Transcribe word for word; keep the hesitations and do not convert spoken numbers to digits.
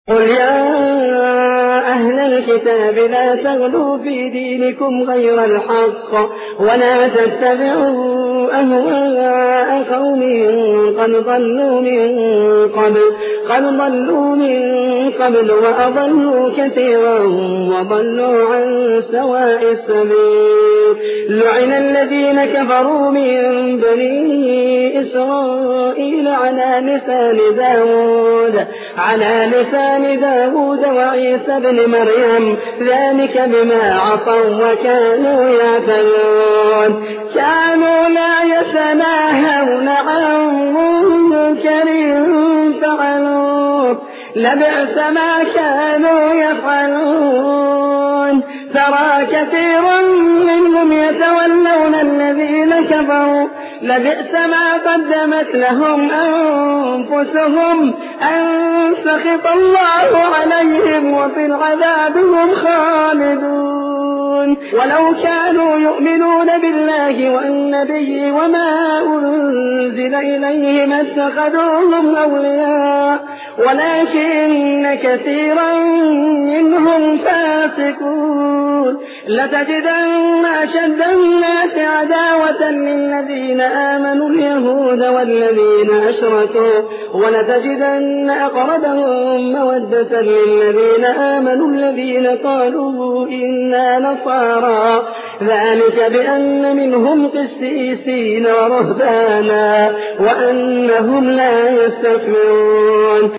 قل يا أهل الكتاب لا تغلوا في دينكم غير الحق ولا تتبعوا أهواء قوم قد ضلوا من قبل قد ضلوا من قبل وأضلوا كثيرا وضلوا عن سواء السبيل. لعن الذين كفروا من بني إسرائيل على لسان داود على لسان داود وعيسى بن مريم ذلك بما عصوا وكانوا يعتدون. كانوا لا يتناهون عن منكر فعلوه لبئس ما كانوا يفعلون. ترى كثيرا منهم يتولون الذين كفروا لبئس ما قدمت لهم أنفسهم أن سخط الله عليهم وفي العذاب هم خالدون. ولو كانوا يؤمنون بالله والنبي وما أنزل إليه ما اتخذوهم أولياء ولكن كثيرا منهم فاسقون. لتجدن أشد الناس عداوة للذين آمنوا اليهود والذين أشركوا ولتجدن أقربهم مودة للذين آمنوا الذين قالوا إنا نصارى ذلك بأن منهم قسيسين ورهبانا وأنهم لا يستكبرون.